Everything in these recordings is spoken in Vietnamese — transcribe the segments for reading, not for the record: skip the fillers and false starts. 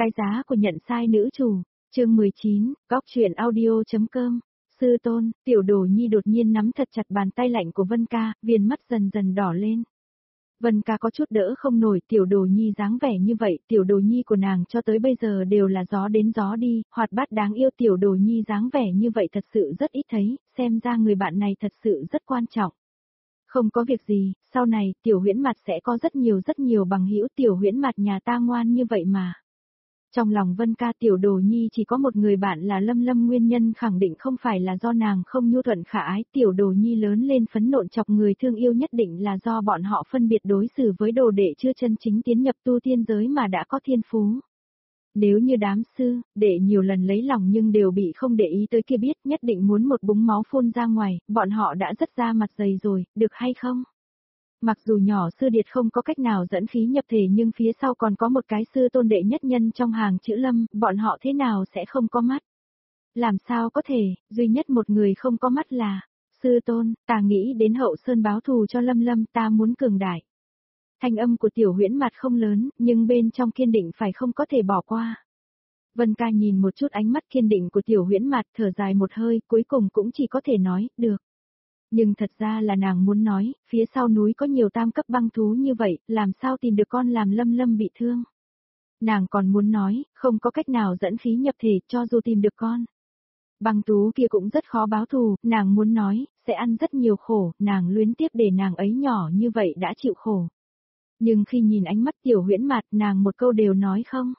Cái giá của nhận sai nữ chủ, chương 19, góc truyện audio.com. Sư tôn, Tiểu Đồ Nhi đột nhiên nắm thật chặt bàn tay lạnh của Vân Ca, viền mắt dần dần đỏ lên. Vân Ca có chút đỡ không nổi Tiểu Đồ Nhi dáng vẻ như vậy, Tiểu Đồ Nhi của nàng cho tới bây giờ đều là gió đến gió đi, hoạt bát đáng yêu. Tiểu Đồ Nhi dáng vẻ như vậy thật sự rất ít thấy, xem ra người bạn này thật sự rất quan trọng. Không có việc gì, sau này Tiểu Huyễn Mặt sẽ có rất nhiều bằng hữu. Tiểu Huyễn Mặt nhà ta ngoan như vậy mà. Trong lòng Vân Ca, Tiểu Đồ Nhi chỉ có một người bạn là Lâm Lâm, nguyên nhân khẳng định không phải là do nàng không nhu thuận khả ái. Tiểu Đồ Nhi lớn lên phấn nộn chọc người thương yêu nhất định là do bọn họ phân biệt đối xử với đồ đệ chưa chân chính tiến nhập tu tiên giới mà đã có thiên phú. Nếu như đám sư, đệ nhiều lần lấy lòng nhưng đều bị không để ý tới kia biết, nhất định muốn một búng máu phun ra ngoài, bọn họ đã rất ra mặt dày rồi, được hay không? Mặc dù nhỏ sư điệt không có cách nào dẫn khí nhập thể nhưng phía sau còn có một cái sư tôn đệ nhất nhân trong hàng chữ Lâm, bọn họ thế nào sẽ không có mắt? Làm sao có thể, duy nhất một người không có mắt là, sư tôn, ta nghĩ đến Hậu Sơn báo thù cho Lâm Lâm, ta muốn cường đại. Thanh âm của Tiểu Huyễn Mặt không lớn, nhưng bên trong kiên định phải không có thể bỏ qua. Vân Ca nhìn một chút ánh mắt kiên định của Tiểu Huyễn Mặt, thở dài một hơi, cuối cùng cũng chỉ có thể nói, được. Nhưng thật ra là nàng muốn nói, phía sau núi có nhiều tam cấp băng thú như vậy, làm sao tìm được con làm Lâm Lâm bị thương. Nàng còn muốn nói, không có cách nào dẫn khí nhập thể cho dù tìm được con. Băng thú kia cũng rất khó báo thù, nàng muốn nói, sẽ ăn rất nhiều khổ, nàng luyến tiếc để nàng ấy nhỏ như vậy đã chịu khổ. Nhưng khi nhìn ánh mắt Tiểu Huyễn Mặt, nàng một câu đều nói không.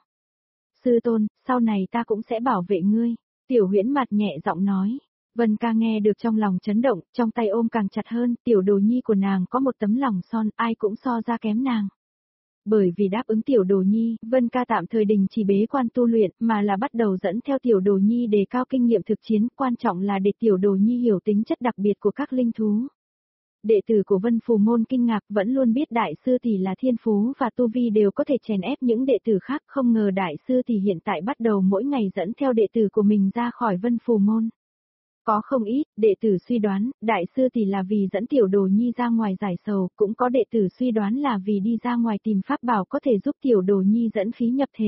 Sư tôn, sau này ta cũng sẽ bảo vệ ngươi. Tiểu Huyễn Mặt nhẹ giọng nói. Vân Ca nghe được trong lòng chấn động, trong tay ôm càng chặt hơn. Tiểu Đồ Nhi của nàng có một tấm lòng son, ai cũng so ra kém nàng. Bởi vì đáp ứng Tiểu Đồ Nhi, Vân Ca tạm thời đình chỉ bế quan tu luyện, mà là bắt đầu dẫn theo Tiểu Đồ Nhi đề cao kinh nghiệm thực chiến, quan trọng là để Tiểu Đồ Nhi hiểu tính chất đặc biệt của các linh thú. Đệ tử của Vân Phù Môn kinh ngạc, vẫn luôn biết đại sư tỷ là thiên phú và tu vi đều có thể chèn ép những đệ tử khác, không ngờ đại sư tỷ hiện tại bắt đầu mỗi ngày dẫn theo đệ tử của mình ra khỏi Vân Phù Môn. Có không ít, đệ tử suy đoán, đại sư tỷ là vì dẫn Tiểu Đồ Nhi ra ngoài giải sầu, cũng có đệ tử suy đoán là vì đi ra ngoài tìm pháp bảo có thể giúp Tiểu Đồ Nhi dẫn khí nhập thể.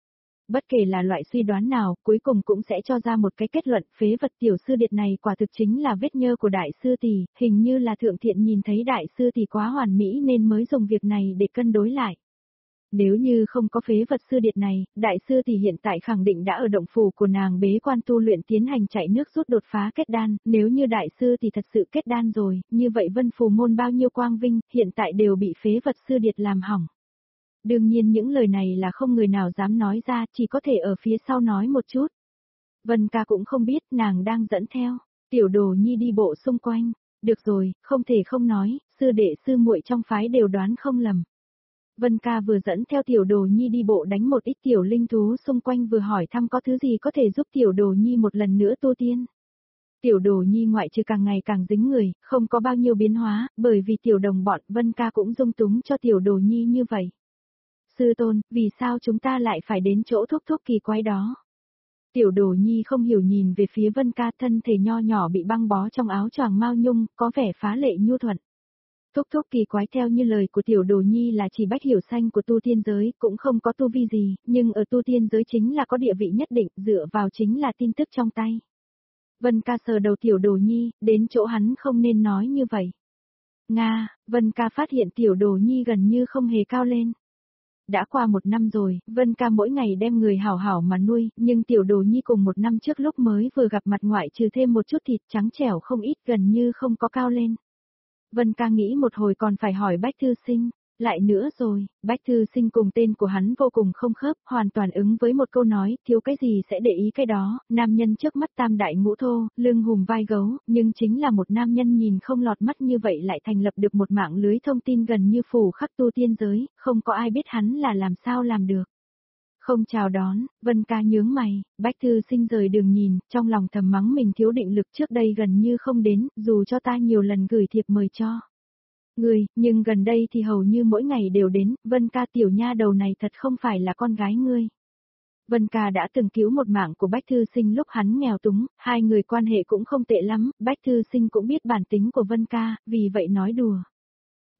Bất kể là loại suy đoán nào, cuối cùng cũng sẽ cho ra một cái kết luận, phế vật tiểu sư điệt này quả thực chính là vết nhơ của đại sư tỷ, hình như là thượng thiện nhìn thấy đại sư tỷ quá hoàn mỹ nên mới dùng việc này để cân đối lại. Nếu như không có phế vật sư điệt này, đại sư tỷ hiện tại khẳng định đã ở động phủ của nàng bế quan tu luyện tiến hành chạy nước rút đột phá kết đan, nếu như đại sư tỷ thật sự kết đan rồi, như vậy Vân Phù Môn bao nhiêu quang vinh, hiện tại đều bị phế vật sư điệt làm hỏng. Đương nhiên những lời này là không người nào dám nói ra, chỉ có thể ở phía sau nói một chút. Vân Ca cũng không biết nàng đang dẫn theo, Tiểu Đồ Nhi đi bộ xung quanh. Được rồi, không thể không nói, sư đệ sư muội trong phái đều đoán không lầm. Vân Ca vừa dẫn theo Tiểu Đồ Nhi đi bộ đánh một ít tiểu linh thú xung quanh vừa hỏi thăm có thứ gì có thể giúp Tiểu Đồ Nhi một lần nữa tu tiên. Tiểu Đồ Nhi ngoại trừ càng ngày càng dính người, không có bao nhiêu biến hóa, bởi vì tiểu đồng bọn Vân Ca cũng dung túng cho Tiểu Đồ Nhi như vậy. Sư tôn, vì sao chúng ta lại phải đến chỗ thúc thúc kỳ quái đó? Tiểu Đồ Nhi không hiểu nhìn về phía Vân Ca, thân thể nho nhỏ bị băng bó trong áo choàng mao nhung, có vẻ phá lệ nhu thuận. Thúc thúc kỳ quái theo như lời của Tiểu Đồ Nhi là chỉ bách hiểu xanh của tu tiên giới, cũng không có tu vi gì, nhưng ở tu tiên giới chính là có địa vị nhất định, dựa vào chính là tin tức trong tay. Vân Ca sờ đầu Tiểu Đồ Nhi, đến chỗ hắn không nên nói như vậy. Nga, Vân Ca phát hiện Tiểu Đồ Nhi gần như không hề cao lên. Đã qua 1 năm rồi, Vân Ca mỗi ngày đem người hảo hảo mà nuôi, nhưng Tiểu Đồ Nhi cùng 1 năm trước lúc mới vừa gặp mặt ngoại trừ thêm một chút thịt trắng trẻo không ít, gần như không có cao lên. Vân Ca nghĩ một hồi còn phải hỏi Bách Thư Sinh, lại nữa rồi, Bách Thư Sinh cùng tên của hắn vô cùng không khớp, hoàn toàn ứng với một câu nói, thiếu cái gì sẽ để ý cái đó, nam nhân trước mắt tam đại ngũ thô, lưng hùm vai gấu, nhưng chính là một nam nhân nhìn không lọt mắt như vậy lại thành lập được một mạng lưới thông tin gần như phủ khắp tu tiên giới, không có ai biết hắn là làm sao làm được. Không chào đón, Vân Ca nhướng mày, Bách Thư Sinh rời đường nhìn, trong lòng thầm mắng mình thiếu định lực trước đây gần như không đến, dù cho ta nhiều lần gửi thiệp mời cho người, nhưng gần đây thì hầu như mỗi ngày đều đến, Vân Ca tiểu nha đầu này thật không phải là con gái ngươi. Vân Ca đã từng cứu một mạng của Bách Thư Sinh lúc hắn nghèo túng, hai người quan hệ cũng không tệ lắm, Bách Thư Sinh cũng biết bản tính của Vân Ca, vì vậy nói đùa.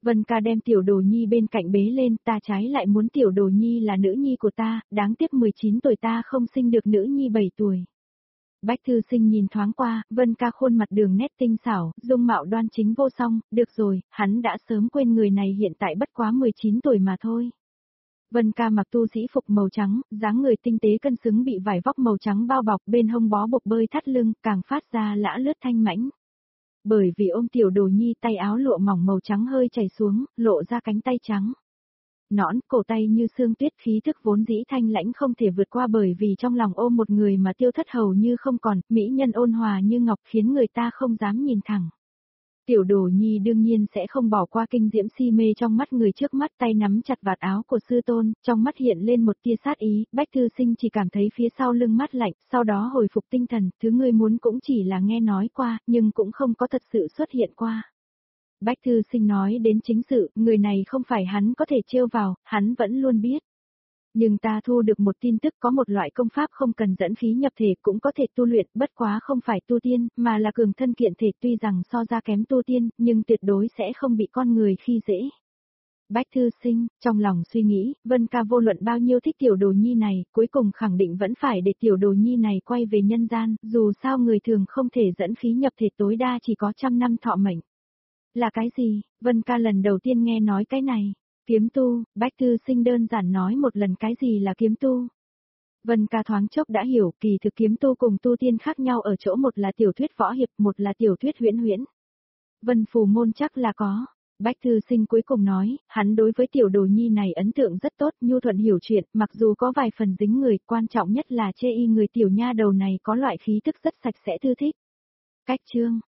Vân ca đem tiểu đồ nhi bên cạnh bế lên, ta trái lại muốn tiểu đồ nhi là nữ nhi của ta, đáng tiếc 19 tuổi ta không sinh được nữ nhi 7 tuổi. Bách Thư Sinh nhìn thoáng qua, Vân ca khuôn mặt đường nét tinh xảo, dung mạo đoan chính vô song, được rồi, hắn đã sớm quên người này hiện tại bất quá 19 tuổi mà thôi. Vân ca mặc tu sĩ phục màu trắng, dáng người tinh tế cân xứng bị vải vóc màu trắng bao bọc, bên hông bó buộc bơi thắt lưng, càng phát ra lã lướt thanh mãnh. Bởi vì ôm tiểu đồ nhi, tay áo lụa mỏng màu trắng hơi chảy xuống, lộ ra cánh tay trắng. Nõn, cổ tay như sương tuyết, khí thức vốn dĩ thanh lãnh không thể vượt qua, bởi vì trong lòng ôm một người mà tiêu thất hầu như không còn, mỹ nhân ôn hòa như ngọc khiến người ta không dám nhìn thẳng. Tiểu đồ nhi đương nhiên sẽ không bỏ qua kinh diễm si mê trong mắt người trước mắt, tay nắm chặt vạt áo của sư tôn, trong mắt hiện lên một tia sát ý, Bách Thư Sinh chỉ cảm thấy phía sau lưng mát lạnh, sau đó hồi phục tinh thần, thứ ngươi muốn cũng chỉ là nghe nói qua, nhưng cũng không có thật sự xuất hiện qua. Bách Thư Sinh nói đến chính sự, người này không phải hắn có thể trêu vào, hắn vẫn luôn biết. Nhưng ta thu được một tin tức, có một loại công pháp không cần dẫn khí nhập thể cũng có thể tu luyện, bất quá không phải tu tiên, mà là cường thân kiện thể, tuy rằng so ra kém tu tiên, nhưng tuyệt đối sẽ không bị con người khi dễ. Bách Thư Sinh, trong lòng suy nghĩ, Vân ca vô luận bao nhiêu thích tiểu đồ nhi này, cuối cùng khẳng định vẫn phải để tiểu đồ nhi này quay về nhân gian, dù sao người thường không thể dẫn khí nhập thể, tối đa chỉ có 100 năm thọ mệnh. Là cái gì? Vân ca lần đầu tiên nghe nói cái này. Kiếm tu, Bách Thư Sinh đơn giản nói một lần cái gì là kiếm tu. Vân ca thoáng chốc đã hiểu, kỳ thực kiếm tu cùng tu tiên khác nhau ở chỗ một là tiểu thuyết võ hiệp, một là tiểu thuyết huyễn huyễn. Vân Phù Môn chắc là có. Bách Thư Sinh cuối cùng nói, hắn đối với tiểu đồ nhi này ấn tượng rất tốt, nhu thuận hiểu chuyện, mặc dù có vài phần dính người, quan trọng nhất là chê y người tiểu nha đầu này có loại khí tức rất sạch sẽ thư thích. Cách chương.